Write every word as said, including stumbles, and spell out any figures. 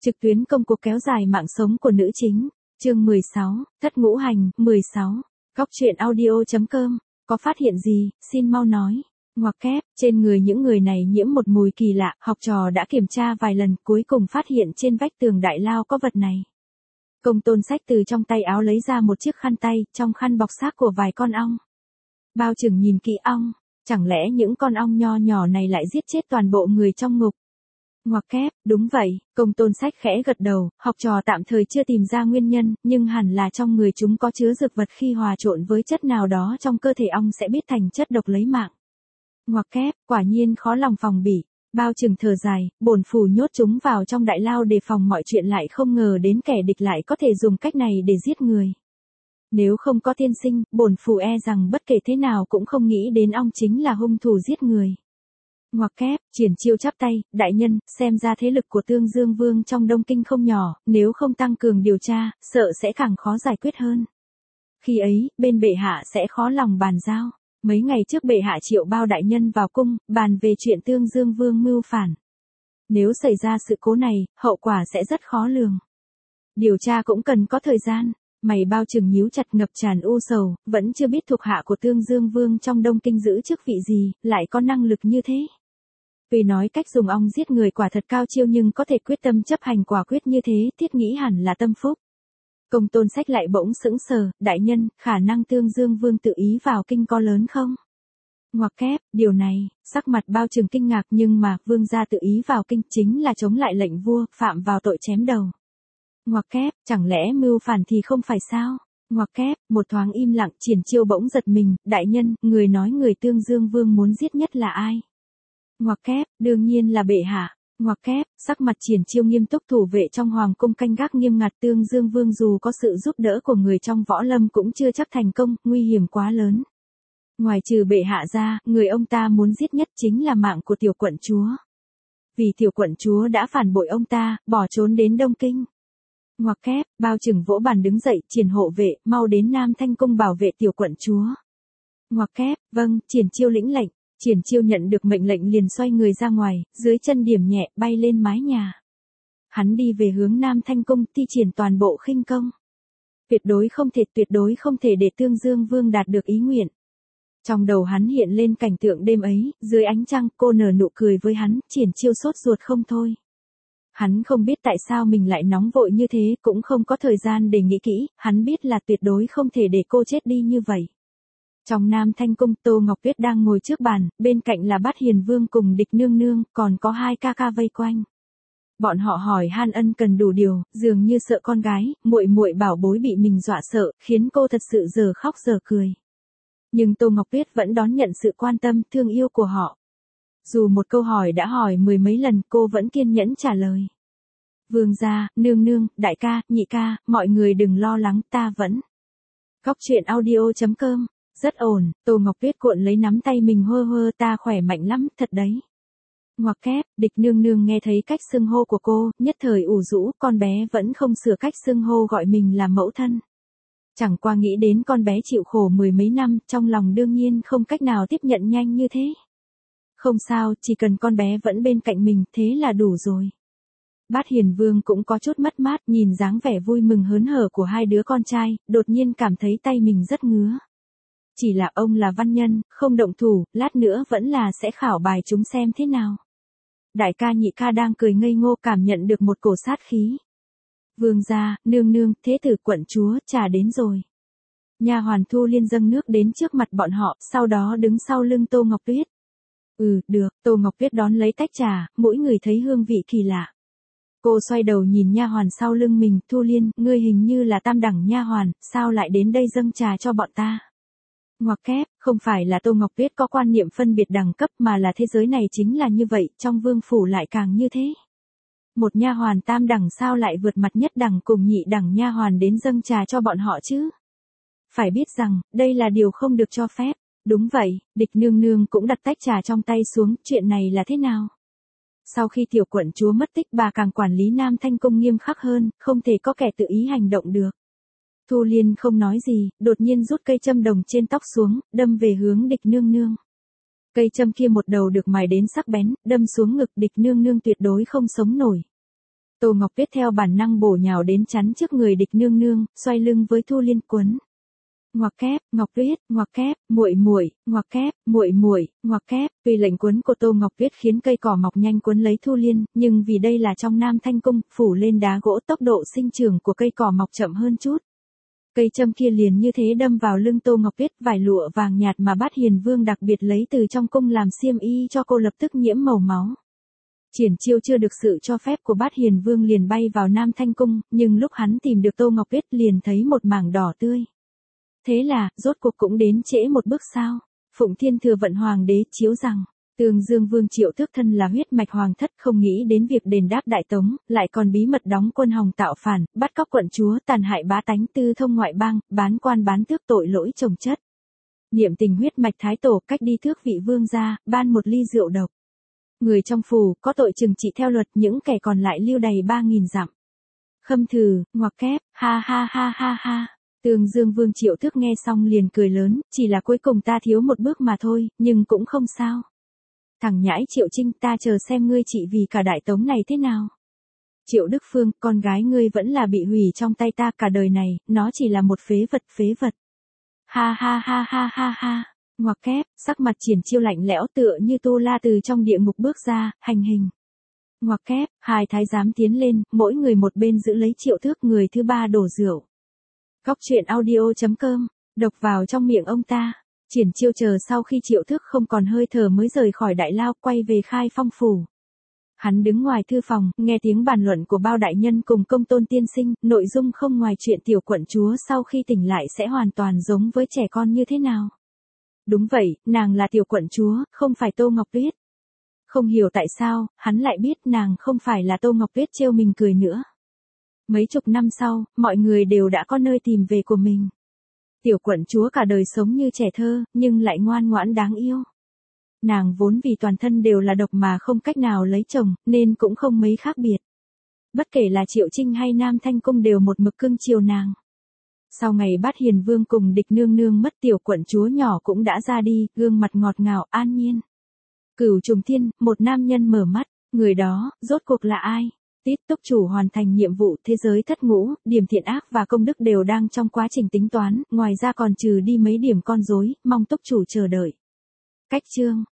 Trực tuyến công cuộc kéo dài mạng sống của nữ chính. Chương mười sáu, Thất ngũ hành. mười sáu. Góc truyện audio chấm com. Có phát hiện gì, xin mau nói. Ngoặc kép, trên người những người này nhiễm một mùi kỳ lạ, học trò đã kiểm tra vài lần, cuối cùng phát hiện trên vách tường đại lao có vật này. Công Tôn Sách từ trong tay áo lấy ra một chiếc khăn tay, trong khăn bọc xác của vài con ong. Bao Trừng nhìn kỹ ong, chẳng lẽ những con ong nho nhỏ này lại giết chết toàn bộ người trong ngục? Ngoặc kép, đúng vậy, Công Tôn Sách khẽ gật đầu, học trò tạm thời chưa tìm ra nguyên nhân, nhưng hẳn là trong người chúng có chứa dược vật, khi hòa trộn với chất nào đó trong cơ thể ong sẽ biết thành chất độc lấy mạng. Ngoặc kép, quả nhiên khó lòng phòng bị. Bao Trừng thở dài, bổn phù nhốt chúng vào trong đại lao để phòng mọi chuyện, lại không ngờ đến kẻ địch lại có thể dùng cách này để giết người. Nếu không có tiên sinh, bổn phù e rằng bất kể thế nào cũng không nghĩ đến ong chính là hung thủ giết người. Ngoặc kép, Triển Chiêu chắp tay, đại nhân, xem ra thế lực của Tương Dương Vương trong Đông Kinh không nhỏ, nếu không tăng cường điều tra, sợ sẽ càng khó giải quyết hơn. Khi ấy, bên bệ hạ sẽ khó lòng bàn giao. Mấy ngày trước bệ hạ triệu Bao đại nhân vào cung, bàn về chuyện Tương Dương Vương mưu phản. Nếu xảy ra sự cố này, hậu quả sẽ rất khó lường. Điều tra cũng cần có thời gian. Mày Bao Trừng nhíu chặt, ngập tràn u sầu, vẫn chưa biết thuộc hạ của Tương Dương Vương trong Đông Kinh giữ chức vị gì, lại có năng lực như thế. Vì nói cách dùng ong giết người quả thật cao chiêu, nhưng có thể quyết tâm chấp hành quả quyết như thế, thiết nghĩ hẳn là tâm phúc. Công Tôn Sách lại bỗng sững sờ, đại nhân, khả năng Tương Dương Vương tự ý vào kinh có lớn không? Ngoặc kép, điều này, sắc mặt Bao Trừng kinh ngạc, nhưng mà, vương gia tự ý vào kinh chính là chống lại lệnh vua, phạm vào tội chém đầu. Ngoặc kép, chẳng lẽ mưu phản thì không phải sao? Ngoặc kép, một thoáng im lặng, Triển Chiêu bỗng giật mình, đại nhân, người nói người Tương Dương Vương muốn giết nhất là ai? Ngoặc kép, đương nhiên là bệ hạ. Ngoặc kép, sắc mặt Triển Chiêu nghiêm túc, thủ vệ trong hoàng cung canh gác nghiêm ngặt, Tương Dương Vương dù có sự giúp đỡ của người trong võ lâm cũng chưa chắc thành công, nguy hiểm quá lớn. Ngoài trừ bệ hạ ra, người ông ta muốn giết nhất chính là mạng của tiểu quận chúa. Vì tiểu quận chúa đã phản bội ông ta, bỏ trốn đến Đông Kinh. Ngoặc kép, Bao Trừng vỗ bàn đứng dậy, Triển hộ vệ, mau đến Nam Thanh cung bảo vệ tiểu quận chúa. Ngoặc kép, vâng, Triển Chiêu lĩnh lệnh. Triển Chiêu nhận được mệnh lệnh liền xoay người ra ngoài, dưới chân điểm nhẹ, bay lên mái nhà. Hắn đi về hướng Nam Thanh cung, thi triển toàn bộ khinh công. Tuyệt đối không thể, tuyệt đối không thể để Tương Dương Vương đạt được ý nguyện. Trong đầu hắn hiện lên cảnh tượng đêm ấy, dưới ánh trăng, cô nở nụ cười với hắn, Triển Chiêu sốt ruột không thôi. Hắn không biết tại sao mình lại nóng vội như thế, cũng không có thời gian để nghĩ kỹ, hắn biết là tuyệt đối không thể để cô chết đi như vậy. Trong Nam Thanh cung, Tô Ngọc Tuyết đang ngồi trước bàn, bên cạnh là Bát Hiền Vương cùng Địch Nương Nương, còn có hai ca ca vây quanh. Bọn họ hỏi han ân cần đủ điều, dường như sợ con gái, muội muội bảo bối bị mình dọa sợ, khiến cô thật sự giờ khóc giờ cười. Nhưng Tô Ngọc Tuyết vẫn đón nhận sự quan tâm, thương yêu của họ. Dù một câu hỏi đã hỏi mười mấy lần, cô vẫn kiên nhẫn trả lời. Vương gia, nương nương, đại ca, nhị ca, mọi người đừng lo lắng, ta vẫn. Góc truyện audio chấm com. Rất ổn, Tô Ngọc Tuyết cuộn lấy nắm tay mình, hơ hơ, ta khỏe mạnh lắm, thật đấy. Ngoặc kép, Địch Nương Nương nghe thấy cách xưng hô của cô, nhất thời ủ rũ, con bé vẫn không sửa cách xưng hô gọi mình là mẫu thân. Chẳng qua nghĩ đến con bé chịu khổ mười mấy năm, trong lòng đương nhiên không cách nào tiếp nhận nhanh như thế. Không sao, chỉ cần con bé vẫn bên cạnh mình, thế là đủ rồi. Bát Hiền Vương cũng có chút mất mát, nhìn dáng vẻ vui mừng hớn hở của hai đứa con trai, đột nhiên cảm thấy tay mình rất ngứa. Chỉ là ông là văn nhân, không động thủ, lát nữa vẫn là sẽ khảo bài chúng xem thế nào. Đại ca nhị ca đang cười ngây ngô, cảm nhận được một cổ sát khí. Vương gia, nương nương, thế tử quận chúa, trà đến rồi. Nha hoàn Thu Liên dâng nước đến trước mặt bọn họ, sau đó đứng sau lưng Tô Ngọc Tuyết. Ừ, được, Tô Ngọc Tuyết đón lấy tách trà, mỗi người thấy hương vị kỳ lạ. Cô xoay đầu nhìn nha hoàn sau lưng mình, Thu Liên, ngươi hình như là tam đẳng nha hoàn, sao lại đến đây dâng trà cho bọn ta? Ngoặc kép, không phải là Tô Ngọc Tuyết có quan niệm phân biệt đẳng cấp, mà là thế giới này chính là như vậy, trong vương phủ lại càng như thế. Một nha hoàn tam đẳng sao lại vượt mặt nhất đẳng cùng nhị đẳng nha hoàn đến dâng trà cho bọn họ chứ? Phải biết rằng, đây là điều không được cho phép. Đúng vậy, Địch Nương Nương cũng đặt tách trà trong tay xuống, chuyện này là thế nào? Sau khi tiểu quận chúa mất tích, bà càng quản lý Nam Thanh cung nghiêm khắc hơn, không thể có kẻ tự ý hành động được. Thu Liên không nói gì, đột nhiên rút cây châm đồng trên tóc xuống, đâm về hướng Địch Nương Nương. Cây châm kia một đầu được mài đến sắc bén, đâm xuống ngực Địch Nương Nương tuyệt đối không sống nổi. Tô Ngọc Tuyết theo bản năng bổ nhào đến chắn trước người địch nương nương, xoay lưng với Thu Liên quấn. Ngoặc kép, Ngọc Tuyết, ngoặc kép, muội muội, ngoặc kép, muội muội, ngoặc kép. Tuy lệnh quấn của Tô Ngọc Tuyết khiến cây cỏ mọc nhanh quấn lấy Thu Liên, nhưng vì đây là trong Nam Thanh Cung, phủ lên đá gỗ, tốc độ sinh trưởng của cây cỏ mọc chậm hơn chút. Cây châm kia liền như thế đâm vào lưng Tô Ngọc Tuyết, vải lụa vàng nhạt mà Bát Hiền Vương đặc biệt lấy từ trong cung làm xiêm y cho cô lập tức nhiễm màu máu. Triển Chiêu chưa được sự cho phép của Bát Hiền Vương liền bay vào Nam Thanh Cung, nhưng lúc hắn tìm được Tô Ngọc Tuyết liền thấy một mảng đỏ tươi. Thế là, rốt cuộc cũng đến trễ một bước sao? Phụng Thiên Thừa Vận Hoàng đế chiếu rằng, Tương Dương Vương Triệu Tước thân là huyết mạch hoàng thất, không nghĩ đến việc đền đáp Đại Tống, lại còn bí mật đóng quân Hồng tạo phản, bắt cóc quận chúa, tàn hại bá tánh, tư thông ngoại bang, bán quan bán tước, tội lỗi chồng chất. Niệm tình huyết mạch thái tổ, cách đi thước vị vương gia, ban một ly rượu độc. Người trong phủ có tội trừng trị theo luật, những kẻ còn lại lưu đày ba nghìn dặm. Khâm thử, ngoặc kép, ha ha ha ha ha. Tương Dương Vương Triệu Tước nghe xong liền cười lớn, chỉ là cuối cùng ta thiếu một bước mà thôi, nhưng cũng không sao. Thằng nhãi Triệu Trinh, ta chờ xem ngươi trị vì cả Đại Tống này thế nào. Triệu Đức Phương, con gái ngươi vẫn là bị hủy trong tay ta cả đời này, nó chỉ là một phế vật, phế vật. Ha ha ha ha ha ha. Ngoặc kép, sắc mặt Triển Chiêu lạnh lẽo tựa như Tu La từ trong địa ngục bước ra, hành hình. Ngoặc kép, hai thái giám tiến lên, mỗi người một bên giữ lấy Triệu Tước, người thứ ba đổ rượu. Góc truyện audio chấm com, độc vào trong miệng ông ta. Triển Chiêu chờ sau khi Triệu Tước không còn hơi thở mới rời khỏi đại lao, quay về Khai Phong phủ. Hắn đứng ngoài thư phòng, nghe tiếng bàn luận của bao đại nhân cùng Công Tôn tiên sinh, nội dung không ngoài chuyện tiểu quận chúa sau khi tỉnh lại sẽ hoàn toàn giống với trẻ con như thế nào. Đúng vậy, nàng là tiểu quận chúa, không phải Tô Ngọc Tuyết. Không hiểu tại sao, hắn lại biết nàng không phải là Tô Ngọc Tuyết, trêu mình cười nữa. Mấy chục năm sau, mọi người đều đã có nơi tìm về của mình. Tiểu quận chúa cả đời sống như trẻ thơ, nhưng lại ngoan ngoãn đáng yêu. Nàng vốn vì toàn thân đều là độc mà không cách nào lấy chồng, nên cũng không mấy khác biệt. Bất kể là Triệu Trinh hay Nam Thanh Cung đều một mực cưng chiều nàng. Sau ngày Bát Hiền Vương cùng địch nương nương mất, tiểu quận chúa nhỏ cũng đã ra đi, gương mặt ngọt ngào, an nhiên. Cửu trùng thiên, một nam nhân mở mắt, người đó, rốt cuộc là ai? Tít túc chủ hoàn thành nhiệm vụ thế giới thất ngũ, điểm thiện ác và công đức đều đang trong quá trình tính toán, ngoài ra còn trừ đi mấy điểm con rối, mong túc chủ chờ đợi. Cách chương